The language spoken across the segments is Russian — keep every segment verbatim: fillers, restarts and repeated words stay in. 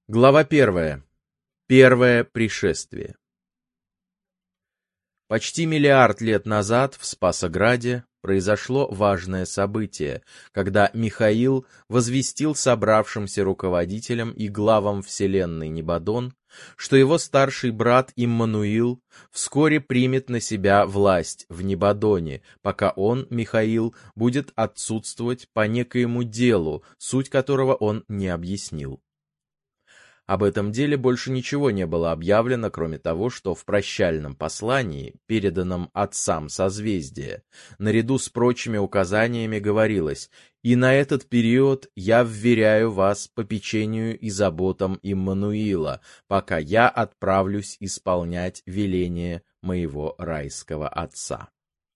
Глава первая. Первое пришествие. Почти миллиард лет назад в Спасограде произошло важное событие, когда Михаил возвестил собравшимся руководителям и главам вселенной Небодон, что его старший брат Иммануил вскоре примет на себя власть в Небодоне, пока он, Михаил, будет отсутствовать по некоему делу, суть которого он не объяснил. Об этом деле больше ничего не было объявлено, кроме того, что в прощальном послании, переданном отцам созвездия, наряду с прочими указаниями говорилось: «И на этот период я вверяю вас попечению и заботам Иммануила, пока я отправлюсь исполнять веление моего райского отца».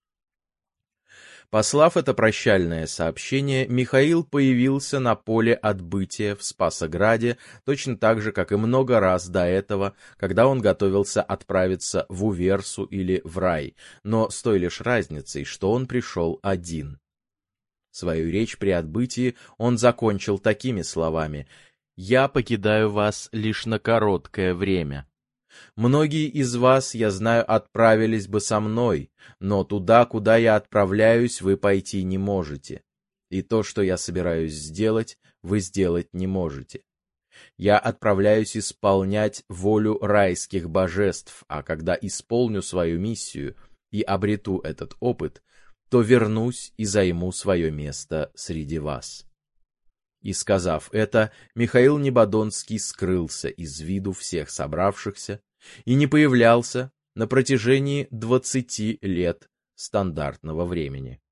Послав это прощальное сообщение, Михаил появился на поле отбытия в Спасограде, точно так же, как и много раз до этого, когда он готовился отправиться в Уверсу или в рай, но с той лишь разницей, что он пришел один. Свою речь при отбытии он закончил такими словами: «Я покидаю вас лишь на короткое время. Многие из вас, я знаю, отправились бы со мной, но туда, куда я отправляюсь, вы пойти не можете. И то, что я собираюсь сделать, вы сделать не можете. Я отправляюсь исполнять волю райских божеств, а когда исполню свою миссию и обрету этот опыт, то вернусь и займу свое место среди вас». И, сказав это, Михаил Небодонский скрылся из виду всех собравшихся и не появлялся на протяжении двадцати лет стандартного времени.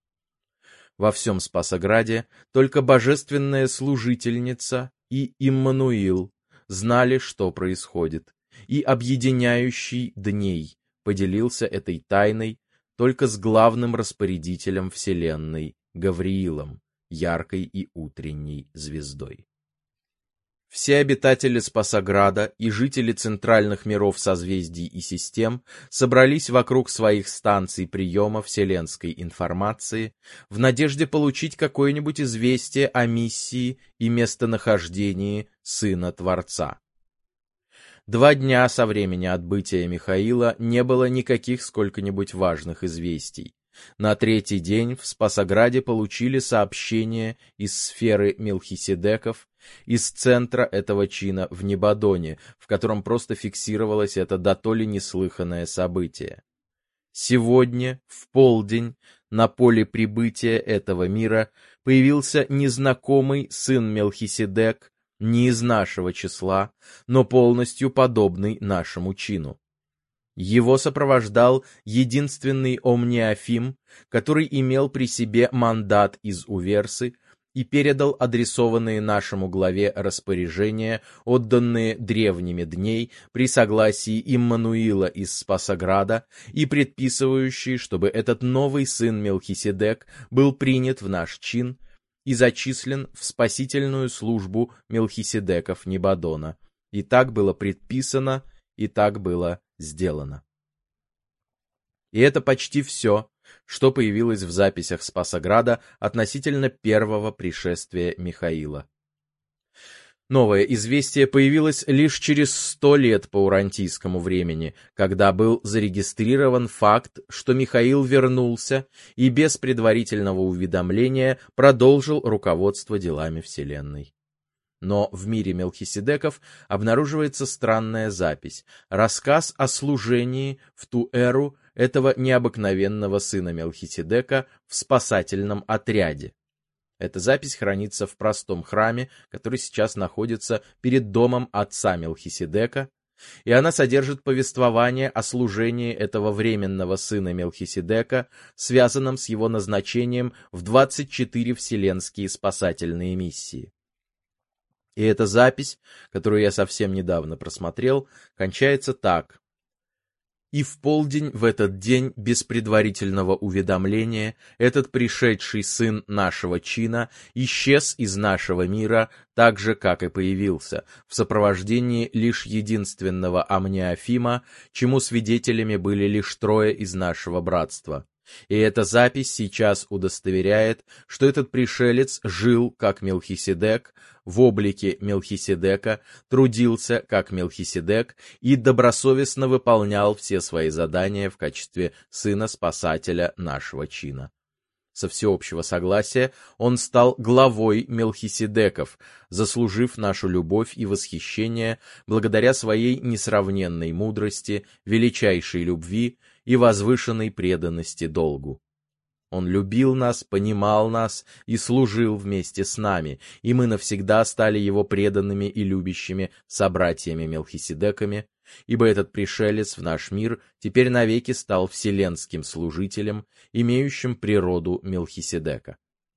Во всем Спасограде только божественная служительница и Иммануил знали, что происходит, и объединяющий дней поделился этой тайной только с главным распорядителем вселенной Гавриилом, яркой и утренней звездой. Все обитатели Спасограда и жители центральных миров созвездий и систем собрались вокруг своих станций приема вселенской информации в надежде получить какое-нибудь известие о миссии и местонахождении Сына Творца. Два дня со времени отбытия Михаила не было никаких сколько-нибудь важных известий. На третий день в Спасограде получили сообщение из сферы Мелхиседеков, из центра этого чина в Небодоне, в котором просто фиксировалось это дотоле неслыханное событие. Сегодня, в полдень, на поле прибытия этого мира появился незнакомый сын Мелхиседек, не из нашего числа, но полностью подобный нашему чину. Его сопровождал единственный Омниафим, который имел при себе мандат из Уверсы и передал адресованные нашему главе распоряжения, отданные древними дней при согласии Иммануила из Спасограда и предписывающие, чтобы этот новый сын Мелхиседек был принят в наш чин и зачислен в спасительную службу Мелхиседеков Небодона. И так было предписано, и так было сделано. И это почти все, что появилось в записях Спасограда относительно первого пришествия Михаила. Новое известие появилось лишь через сто лет по урантийскому времени, когда был зарегистрирован факт, что Михаил вернулся и без предварительного уведомления продолжил руководство делами Вселенной. Но в мире Мелхиседеков обнаруживается странная запись, рассказ о служении в ту эру этого необыкновенного сына Мелхиседека в спасательном отряде. Эта запись хранится в простом храме, который сейчас находится перед домом отца Мелхиседека, и она содержит повествование о служении этого временного сына Мелхиседека, связанном с его назначением в двадцать четыре вселенские спасательные миссии. И эта запись, которую я совсем недавно просмотрел, кончается так: «И в полдень в этот день без предварительного уведомления этот пришедший сын нашего чина исчез из нашего мира так же, как и появился, в сопровождении лишь единственного Омниафима, чему свидетелями были лишь трое из нашего братства. И эта запись сейчас удостоверяет, что этот пришелец жил как Мелхиседек, в облике Мелхиседека, трудился как Мелхиседек и добросовестно выполнял все свои задания в качестве сына-спасателя нашего чина. Со всеобщего согласия он стал главой Мелхиседеков, заслужив нашу любовь и восхищение благодаря своей несравненной мудрости, величайшей любви и возвышенной преданности долгу. Он любил нас, понимал нас и служил вместе с нами, и мы навсегда стали его преданными и любящими собратьями-мелхиседеками, ибо этот пришелец в наш мир теперь навеки стал вселенским служителем, имеющим природу Мелхиседека.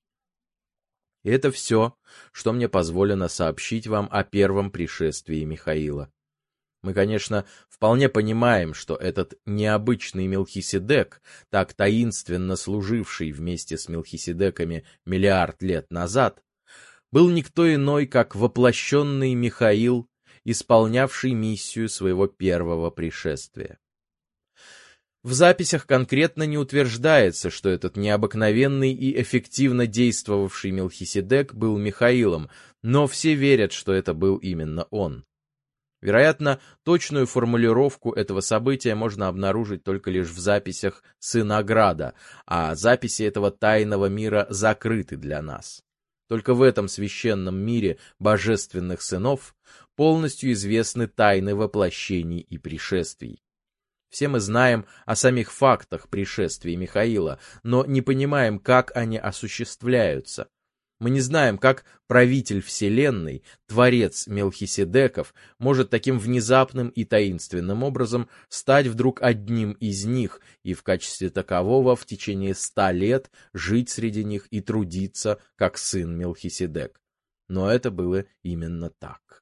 И это все, что мне позволено сообщить вам о первом пришествии Михаила. Мы, конечно, вполне понимаем, что этот необычный Мелхиседек, так таинственно служивший вместе с Мелхиседеками миллиард лет назад, был никто иной, как воплощенный Михаил, исполнявший миссию своего первого пришествия. В записях конкретно не утверждается, что этот необыкновенный и эффективно действовавший Мелхиседек был Михаилом, но все верят, что это был именно он. Вероятно, точную формулировку этого события можно обнаружить только лишь в записях Сына Града, а записи этого тайного мира закрыты для нас. Только в этом священном мире божественных сынов полностью известны тайны воплощений и пришествий. Все мы знаем о самих фактах пришествия Михаила, но не понимаем, как они осуществляются. Мы не знаем, как правитель вселенной, творец Мелхиседеков, может таким внезапным и таинственным образом стать вдруг одним из них и в качестве такового в течение ста лет жить среди них и трудиться, как сын Мелхиседек. Но это было именно так.